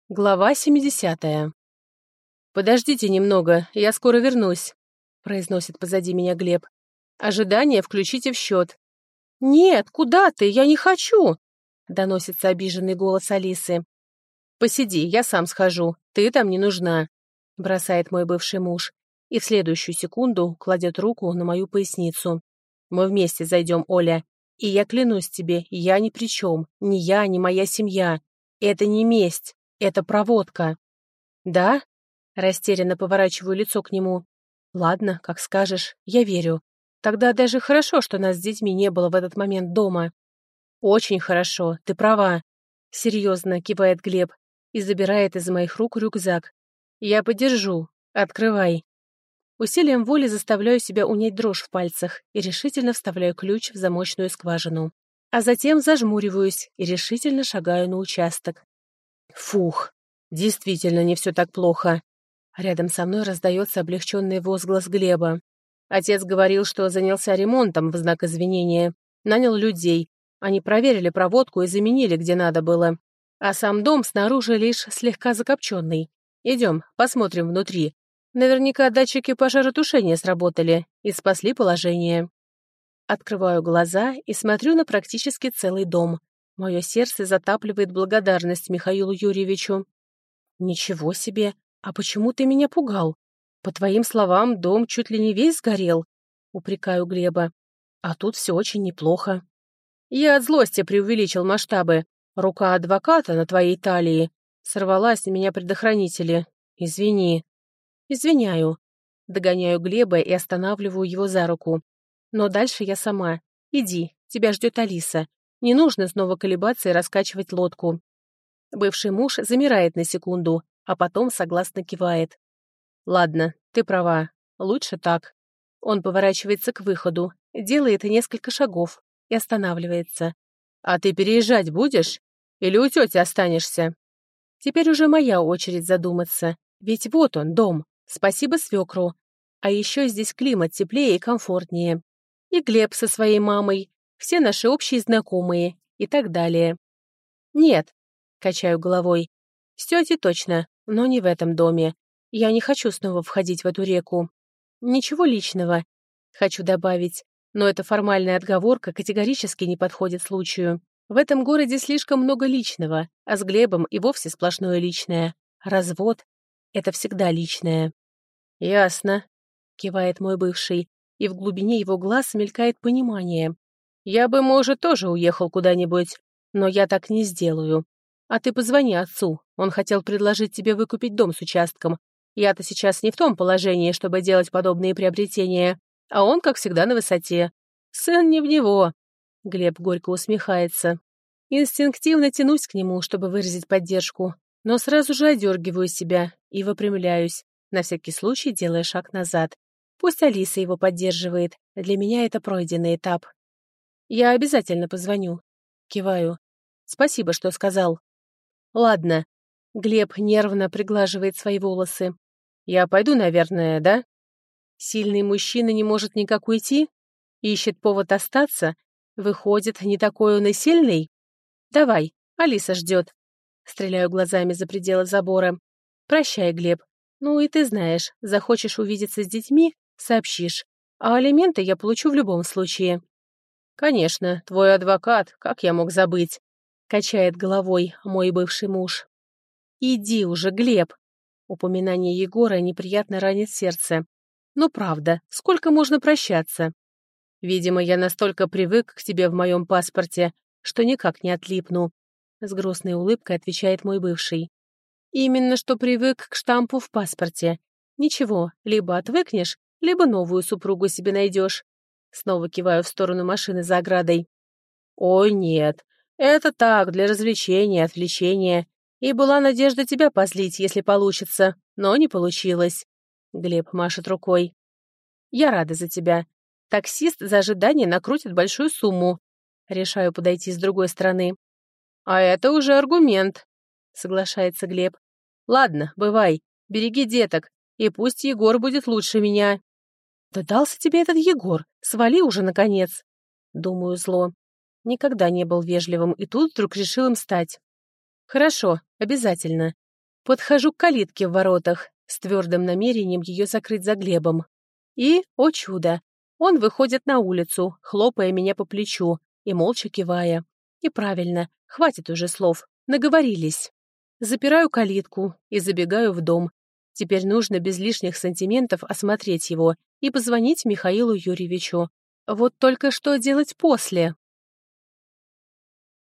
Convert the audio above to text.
Глава 70. «Подождите немного, я скоро вернусь», — произносит позади меня Глеб. «Ожидание включите в счет». «Нет, куда ты? Я не хочу!» — доносится обиженный голос Алисы. «Посиди, я сам схожу, ты там не нужна», — бросает мой бывший муж и в следующую секунду кладет руку на мою поясницу. «Мы вместе зайдем, Оля, и я клянусь тебе, я ни при чем, ни я, ни моя семья. Это не месть, это проводка». «Да?» — растерянно поворачиваю лицо к нему. «Ладно, как скажешь, я верю. Тогда даже хорошо, что нас с детьми не было в этот момент дома». «Очень хорошо, ты права», — серьезно кивает Глеб и забирает из моих рук рюкзак. «Я подержу. Открывай». Усилием воли заставляю себя унять дрожь в пальцах и решительно вставляю ключ в замочную скважину. А затем зажмуриваюсь и решительно шагаю на участок. Фух, действительно не все так плохо. Рядом со мной раздается облегченный возглас Глеба. Отец говорил, что занялся ремонтом в знак извинения. Нанял людей. Они проверили проводку и заменили, где надо было. А сам дом снаружи лишь слегка закопченный. Идем, посмотрим внутри. Наверняка датчики пожаротушения сработали и спасли положение. Открываю глаза и смотрю на практически целый дом. Мое сердце затапливает благодарность Михаилу Юрьевичу. «Ничего себе! А почему ты меня пугал? По твоим словам, дом чуть ли не весь сгорел», — упрекаю Глеба. «А тут все очень неплохо». «Я от злости преувеличил масштабы. Рука адвоката на твоей талии. Сорвалась на меня предохранители. Извини». «Извиняю». Догоняю Глеба и останавливаю его за руку. «Но дальше я сама. Иди, тебя ждет Алиса. Не нужно снова колебаться и раскачивать лодку». Бывший муж замирает на секунду, а потом согласно кивает. «Ладно, ты права. Лучше так». Он поворачивается к выходу, делает несколько шагов и останавливается. «А ты переезжать будешь? Или у тети останешься?» Теперь уже моя очередь задуматься. Ведь вот он, дом. Спасибо свекру. А еще здесь климат теплее и комфортнее. И Глеб со своей мамой, все наши общие знакомые и так далее. «Нет», — качаю головой, — «с тетей точно, но не в этом доме. Я не хочу снова входить в эту реку. Ничего личного, хочу добавить, но эта формальная отговорка категорически не подходит случаю. В этом городе слишком много личного, а с Глебом и вовсе сплошное личное. Развод — это всегда личное». «Ясно», — кивает мой бывший, и в глубине его глаз мелькает понимание. «Я бы, может, тоже уехал куда-нибудь, но я так не сделаю. А ты позвони отцу, он хотел предложить тебе выкупить дом с участком. Я-то сейчас не в том положении, чтобы делать подобные приобретения, а он, как всегда, на высоте. Сын не в него». Глеб горько усмехается. Инстинктивно тянусь к нему, чтобы выразить поддержку, но сразу же одергиваю себя и выпрямляюсь, на всякий случай делая шаг назад. Пусть Алиса его поддерживает, для меня это пройденный этап. «Я обязательно позвоню». Киваю. «Спасибо, что сказал». «Ладно». Глеб нервно приглаживает свои волосы. «Я пойду, наверное, да?» Сильный мужчина не может никак уйти? Ищет повод остаться? Выходит, не такой он и сильный? «Давай, Алиса ждет». Стреляю глазами за пределы забора. «Прощай, Глеб. Ну и ты знаешь, захочешь увидеться с детьми — сообщишь. А алименты я получу в любом случае». «Конечно, твой адвокат, как я мог забыть?» — качает головой мой бывший муж. «Иди уже, Глеб!» Упоминание Егора неприятно ранит сердце. «Ну правда, сколько можно прощаться?» «Видимо, я настолько привык к тебе в моем паспорте, что никак не отлипну», — с грустной улыбкой отвечает мой бывший. «Именно что привык к штампу в паспорте. Ничего, либо отвыкнешь, либо новую супругу себе найдешь». Снова киваю в сторону машины за оградой. «Ой, нет, это так, для развлечения, отвлечения. И была надежда тебя позлить, если получится, но не получилось». Глеб машет рукой. «Я рада за тебя. Таксист за ожидание накрутит большую сумму». Решаю подойти с другой стороны. «А это уже аргумент», — соглашается Глеб. «Ладно, бывай, береги деток, и пусть Егор будет лучше меня». «Да дался тебе этот Егор, свали уже, наконец!» Думаю зло. Никогда не был вежливым, и тут вдруг решил им стать. «Хорошо, обязательно. Подхожу к калитке в воротах, с твердым намерением ее закрыть за Глебом. И, о чудо, он выходит на улицу, хлопая меня по плечу и молча кивая. И правильно, хватит уже слов, наговорились. Запираю калитку и забегаю в дом. Теперь нужно без лишних сантиментов осмотреть его и позвонить Михаилу Юрьевичу. Вот только что делать после?